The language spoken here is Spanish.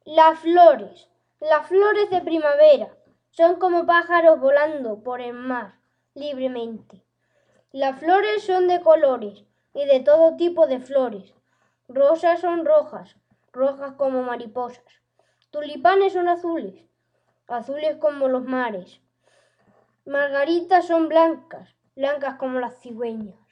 Las flores. Las flores de primavera son como pájaros volando por el mar libremente. Las flores son de colores y de todo tipo de flores. Rosas son rojas, rojas como mariposas. Tulipanes son azules, azules como los mares. Margaritas son blancas, blancas como las cigüeñas.